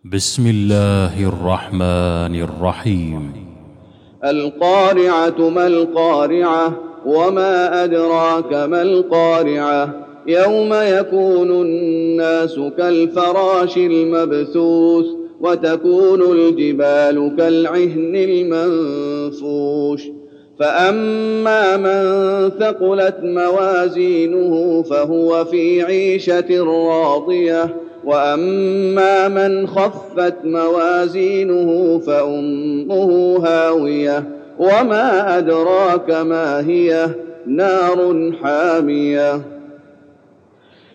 بسم الله الرحمن الرحيم. القارعة ما القارعة وما أدراك ما القارعة يوم يكون الناس كالفراش المبثوث وتكون الجبال كالعهن المنفوش فأما من ثقلت موازينه فهو في عيشة راضية وأما من خفت موازينه فأمه هاوية وما أدراك ما هي نار حامية.